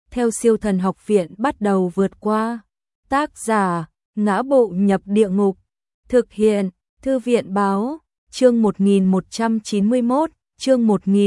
theo Siêu Thần Học Viện bắt đầu vượt qua. Tác giả: Ngã Bộ Nhập Địa Ngục. Thực hiện: Thư viện báo. Chương 1191, chương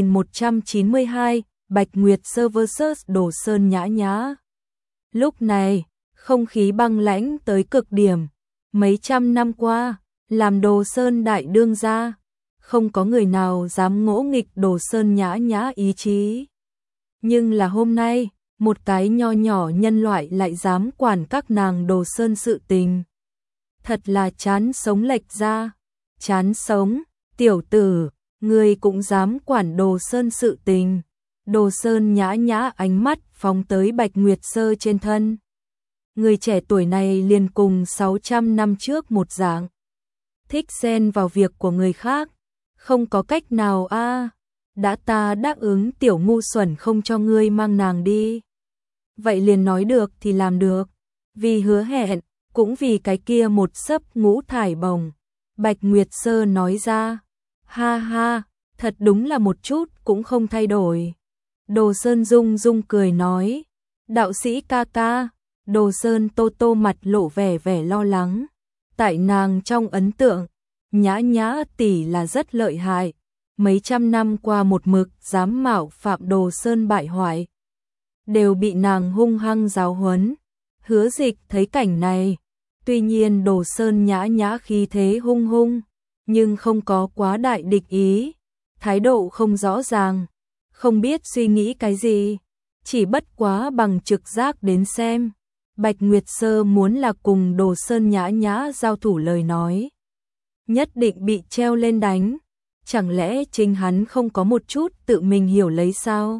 1192, Bạch Nguyệt Sơ vs Đồ Sơn Nhã Nhã. Lúc này, không khí băng lãnh tới cực điểm. Mấy trăm năm qua, làm Đồ Sơn đại đương gia, không có người nào dám ngỗ nghịch Đồ Sơn Nhã Nhã ý chí. Nhưng là hôm nay, một cái nho nhỏ nhân loại lại dám quản các nàng Đồ Sơn sự tình. Thật là chán sống lệch ra. Chán sống, tiểu tử, ngươi cũng dám quản Đồ Sơn sự tình. Đồ Sơn Nhã Nhã ánh mắt phóng tới Bạch Nguyệt Sơ trên thân. Người trẻ tuổi này liền cùng 600 năm trước một dạng. Thích xen vào việc của người khác. Không có cách nào a. Đã ta đáp ứng tiểu ngu xuẩn không cho ngươi mang nàng đi. Vậy liền nói được thì làm được. Vì hứa hẹn, cũng vì cái kia một sấp ngũ thải bồng. Bạch Nguyệt Sơ nói ra. Ha ha, thật đúng là một chút cũng không thay đổi. Đồ Sơn rung rung cười nói. Đạo sĩ ca ca. Đồ Sơn tô tô mặt lộ vẻ vẻ lo lắng. Tại nàng trong ấn tượng, Nhã Nhã tỷ là rất lợi hại. Mấy trăm năm qua một mực dám mạo phạm Đồ Sơn bại hoại, đều bị nàng hung hăng giáo huấn. Hứa Dịch thấy cảnh này, tuy nhiên Đồ Sơn Nhã Nhã khí thế hung hung, nhưng không có quá đại địch ý, thái độ không rõ ràng, không biết suy nghĩ cái gì, chỉ bất quá bằng trực giác đến xem. Bạch Nguyệt Sơ muốn là cùng Đồ Sơn Nhã Nhã giao thủ lời nói, nhất định bị treo lên đánh. Chẳng lẽ chính hắn không có một chút tự mình hiểu lấy sao?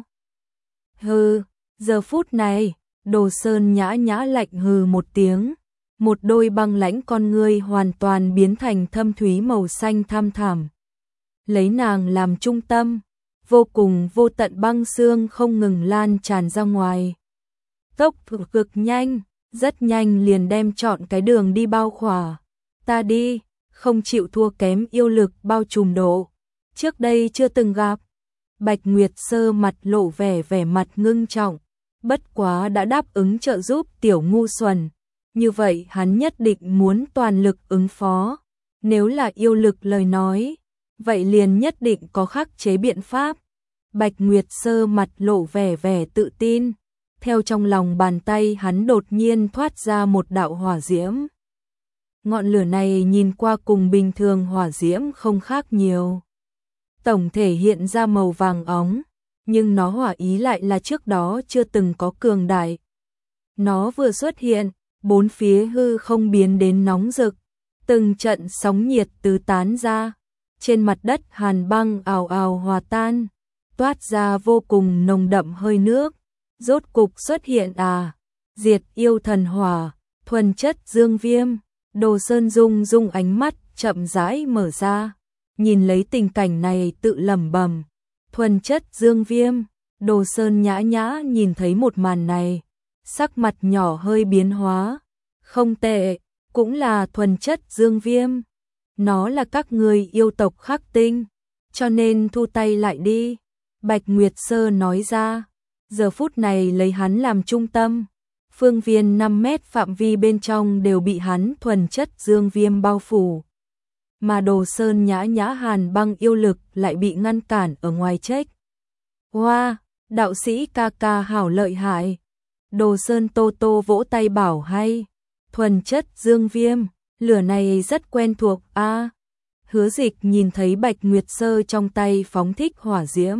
Hừ, giờ phút này, Đồ Sơn Nhã Nhã lạnh hừ một tiếng, một đôi băng lãnh con ngươi hoàn toàn biến thành thâm thúy màu xanh thăm thẳm. Lấy nàng làm trung tâm, vô cùng vô tận băng xương không ngừng lan tràn ra ngoài. Tốc độ cực nhanh, rất nhanh liền đem trọn cái đường đi bao khỏa. Ta đi, không chịu thua kém yêu lực bao trùm độ. Trước đây chưa từng gặp. Bạch Nguyệt Sơ mặt lộ vẻ mặt ngưng trọng. Bất quá đã đáp ứng trợ giúp tiểu ngu xuẩn. Như vậy hắn nhất định muốn toàn lực ứng phó. Nếu là yêu lực lời nói, vậy liền nhất định có khắc chế biện pháp. Bạch Nguyệt Sơ mặt lộ vẻ tự tin. Theo trong lòng bàn tay hắn đột nhiên thoát ra một đạo hỏa diễm. Ngọn lửa này nhìn qua cùng bình thường hỏa diễm không khác nhiều. Tổng thể hiện ra màu vàng óng, nhưng nó hỏa ý lại là trước đó chưa từng có cường đại. Nó vừa xuất hiện, bốn phía hư không biến đến nóng rực, từng trận sóng nhiệt tứ tán ra, trên mặt đất hàn băng ào ào hòa tan, toát ra vô cùng nồng đậm hơi nước. Rốt cục xuất hiện diệt yêu thần hỏa, thuần chất dương viêm. Đồ Sơn rung rung ánh mắt chậm rãi mở ra, nhìn lấy tình cảnh này tự lẩm bẩm, thuần chất dương viêm. Đồ Sơn Nhã Nhã nhìn thấy một màn này, sắc mặt nhỏ hơi biến hóa. Không tệ, cũng là thuần chất dương viêm. Nó là các người yêu tộc khắc tinh, cho nên thu tay lại đi. Bạch Nguyệt Sơ nói ra, giờ phút này lấy hắn làm trung tâm. Phương viên 5 mét phạm vi bên trong đều bị hắn thuần chất dương viêm bao phủ. Mà Đồ Sơn Nhã Nhã hàn băng yêu lực lại bị ngăn cản ở ngoài trách. Hoa, đạo sĩ ca ca hảo lợi hại. Đồ Sơn tô tô vỗ tay bảo hay. Thuần chất dương viêm, lửa này rất quen thuộc a. Hứa Dịch nhìn thấy Bạch Nguyệt Sơ trong tay phóng thích hỏa diễm.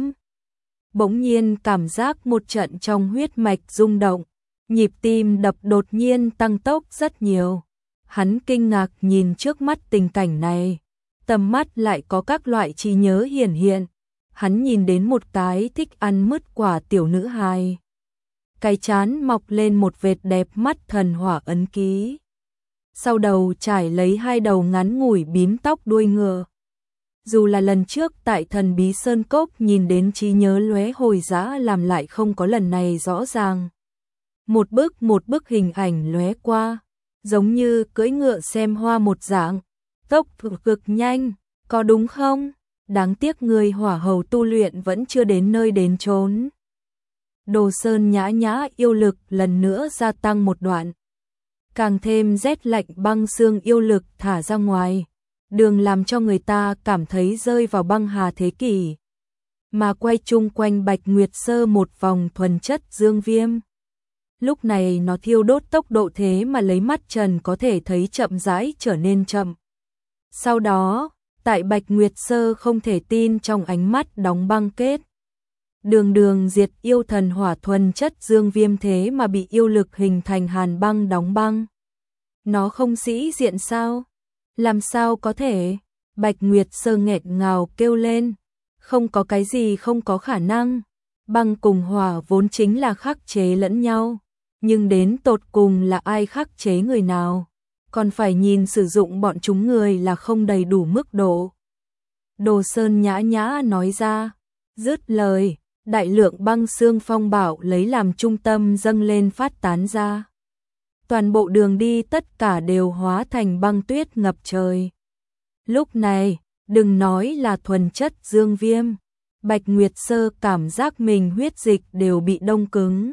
Bỗng nhiên cảm giác một trận trong huyết mạch rung động. Nhịp tim đập đột nhiên tăng tốc rất nhiều. Hắn kinh ngạc nhìn trước mắt tình cảnh này. Tầm mắt lại có các loại trí nhớ hiển hiện. Hắn nhìn đến một cái thích ăn mứt quả tiểu nữ hài. Cái trán mọc lên một vệt đẹp mắt thần hỏa ấn ký. Sau đầu trải lấy hai đầu ngắn ngủi bím tóc đuôi ngựa. Dù là lần trước tại Thần Bí Sơn Cốc nhìn đến trí nhớ lóe hồi dã làm lại không có lần này rõ ràng. Một bức hình ảnh lóe qua, giống như cưỡi ngựa xem hoa một dạng, tốc độ cực nhanh, có đúng không? Đáng tiếc người hỏa hầu tu luyện vẫn chưa đến nơi đến chốn. Đồ Sơn Nhã Nhã yêu lực lần nữa gia tăng một đoạn. Càng thêm rét lạnh băng xương yêu lực thả ra ngoài, đường làm cho người ta cảm thấy rơi vào băng hà thế kỷ. Mà quay chung quanh Bạch Nguyệt Sơ một vòng thuần chất dương viêm. Lúc này nó thiêu đốt tốc độ thế mà lấy mắt trần có thể thấy chậm rãi trở nên chậm. Sau đó, tại Bạch Nguyệt Sơ không thể tin trong ánh mắt đóng băng kết. Đường diệt yêu thần hỏa thuần chất dương viêm thế mà bị yêu lực hình thành hàn băng đóng băng. Nó không sĩ diện sao? Làm sao có thể? Bạch Nguyệt Sơ nghẹn ngào kêu lên. Không có cái gì không có khả năng. Băng cùng hỏa vốn chính là khắc chế lẫn nhau. Nhưng đến tột cùng là ai khắc chế người nào? Còn phải nhìn sử dụng bọn chúng người là không đầy đủ mức độ. Đồ Sơn Nhã Nhã nói ra. Dứt lời, đại lượng băng xương phong bạo lấy làm trung tâm dâng lên phát tán ra. Toàn bộ đường đi tất cả đều hóa thành băng tuyết ngập trời. Lúc này, đừng nói là thuần chất dương viêm. Bạch Nguyệt Sơ cảm giác mình huyết dịch đều bị đông cứng.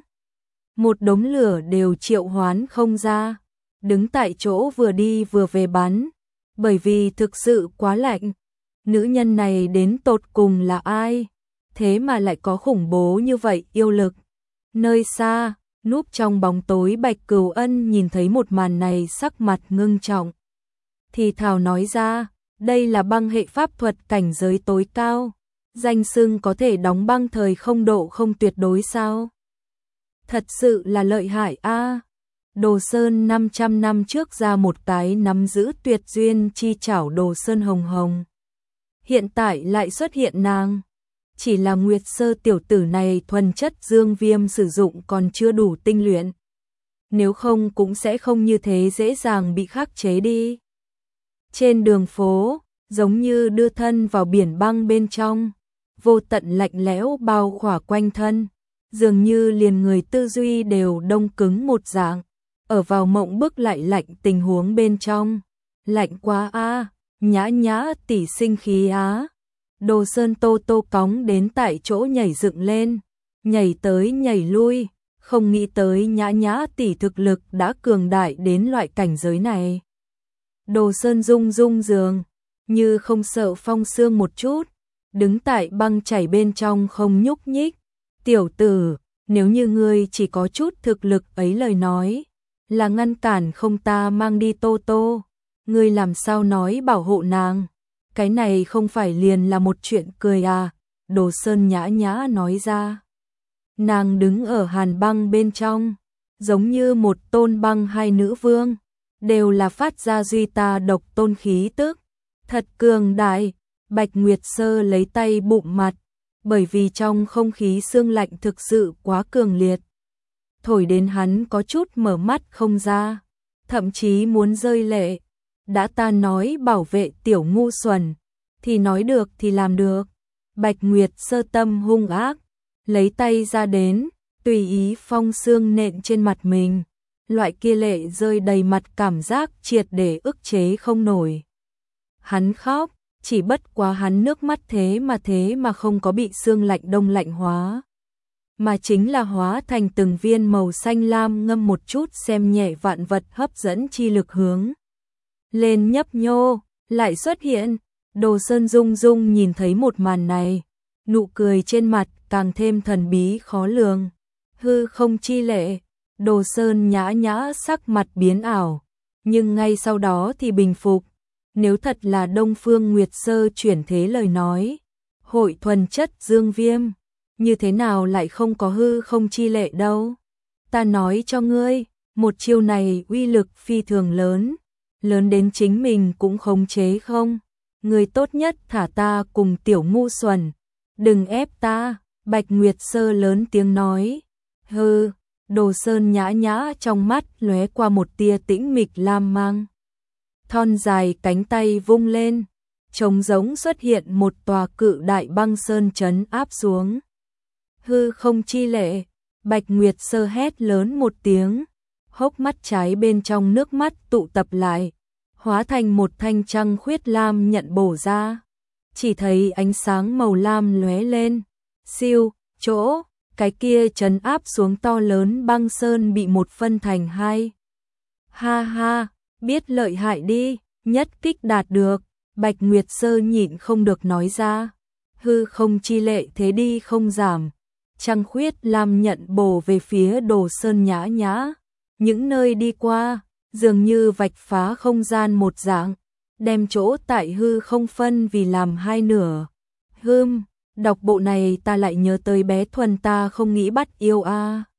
Một đống lửa đều triệu hoán không ra. Đứng tại chỗ vừa đi vừa về bắn. Bởi vì thực sự quá lạnh. Nữ nhân này đến tột cùng là ai? Thế mà lại có khủng bố như vậy yêu lực. Nơi xa, núp trong bóng tối Bạch Cửu Ân nhìn thấy một màn này sắc mặt ngưng trọng. Thì thào nói ra, đây là băng hệ pháp thuật cảnh giới tối cao. Danh xưng có thể đóng băng thời không độ không tuyệt đối sao? Thật sự là lợi hại a. Đồ Sơn 500 năm trước ra một cái nắm giữ tuyệt duyên chi chảo Đồ Sơn hồng hồng. Hiện tại lại xuất hiện nàng. Chỉ là Nguyệt Sơ tiểu tử này thuần chất dương viêm sử dụng còn chưa đủ tinh luyện. Nếu không cũng sẽ không như thế dễ dàng bị khắc chế đi. Trên đường phố, giống như đưa thân vào biển băng bên trong, vô tận lạnh lẽo bao khỏa quanh thân, dường như liền người tư duy đều đông cứng một dạng, ở vào mộng bức lại lạnh tình huống bên trong. Lạnh quá a, Nhã Nhã tỷ sinh khí á. Đồ Sơn Tô Tô cóng đến tại chỗ nhảy dựng lên, nhảy tới nhảy lui, không nghĩ tới Nhã Nhã tỷ thực lực đã cường đại đến loại cảnh giới này. Đồ Sơn rung rung giường, như không sợ phong sương một chút, đứng tại băng chảy bên trong không nhúc nhích. Tiểu tử, nếu như ngươi chỉ có chút thực lực ấy lời nói, là ngăn cản không ta mang đi Tô Tô, ngươi làm sao nói bảo hộ nàng? Cái này không phải liền là một chuyện cười à? Đồ Sơn Nhã Nhã nói ra. Nàng đứng ở hàn băng bên trong, giống như một tôn băng hai nữ vương, đều là phát ra duy ta độc tôn khí tức. Thật cường đại. Bạch Nguyệt Sơ lấy tay bụm mặt, bởi vì trong không khí sương lạnh thực sự quá cường liệt. Thổi đến hắn có chút mở mắt không ra, thậm chí muốn rơi lệ. Đã ta nói bảo vệ tiểu ngu xuẩn, thì nói được thì làm được. Bạch Nguyệt Sơ tâm hung ác, lấy tay ra đến, tùy ý phong sương nện trên mặt mình. Loại kia lệ rơi đầy mặt cảm giác triệt để ức chế không nổi. Hắn khóc, chỉ bất quá hắn nước mắt thế mà không có bị sương lạnh đông lạnh hóa. Mà chính là hóa thành từng viên màu xanh lam ngâm một chút xem nhẹ vạn vật hấp dẫn chi lực hướng lên nhấp nhô, lại xuất hiện. Đồ Sơn rung rung nhìn thấy một màn này, nụ cười trên mặt càng thêm thần bí khó lường. Hư không chi lệ, Đồ Sơn Nhã Nhã sắc mặt biến ảo, nhưng ngay sau đó thì bình phục. Nếu thật là Đông Phương Nguyệt Sơ chuyển thế lời nói, hội thuần chất dương viêm, như thế nào lại không có hư không chi lệ đâu? Ta nói cho ngươi, một chiêu này uy lực phi thường lớn, lớn đến chính mình cũng khống chế không. Ngươi tốt nhất thả ta cùng tiểu ngu xuẩn, đừng ép ta. Bạch Nguyệt Sơ lớn tiếng nói. Hừ. Đồ Sơn Nhã Nhã trong mắt lóe qua một tia tĩnh mịch lam mang. Thon dài cánh tay vung lên, trống giống xuất hiện một tòa cự đại băng sơn trấn áp xuống. Hư không chi lệ, Bạch Nguyệt Sơ hét lớn một tiếng, hốc mắt trái bên trong nước mắt tụ tập lại, hóa thành một thanh trăng khuyết lam nhận bổ ra. Chỉ thấy ánh sáng màu lam lóe lên, siêu, chỗ, cái kia trấn áp xuống to lớn băng sơn bị một phân thành hai. Ha ha, biết lợi hại đi, nhất kích đạt được, Bạch Nguyệt Sơ nhịn không được nói ra. Hư không chi lệ thế đi không giảm. Trăng khuyết làm nhận bổ về phía Đồ Sơn nhã nhã. Những nơi đi qua, dường như vạch phá không gian một dạng, đem chỗ tại hư không phân vì làm hai nửa. Đọc bộ này ta lại nhớ tới bé Thuần ta không nghĩ bắt yêu a.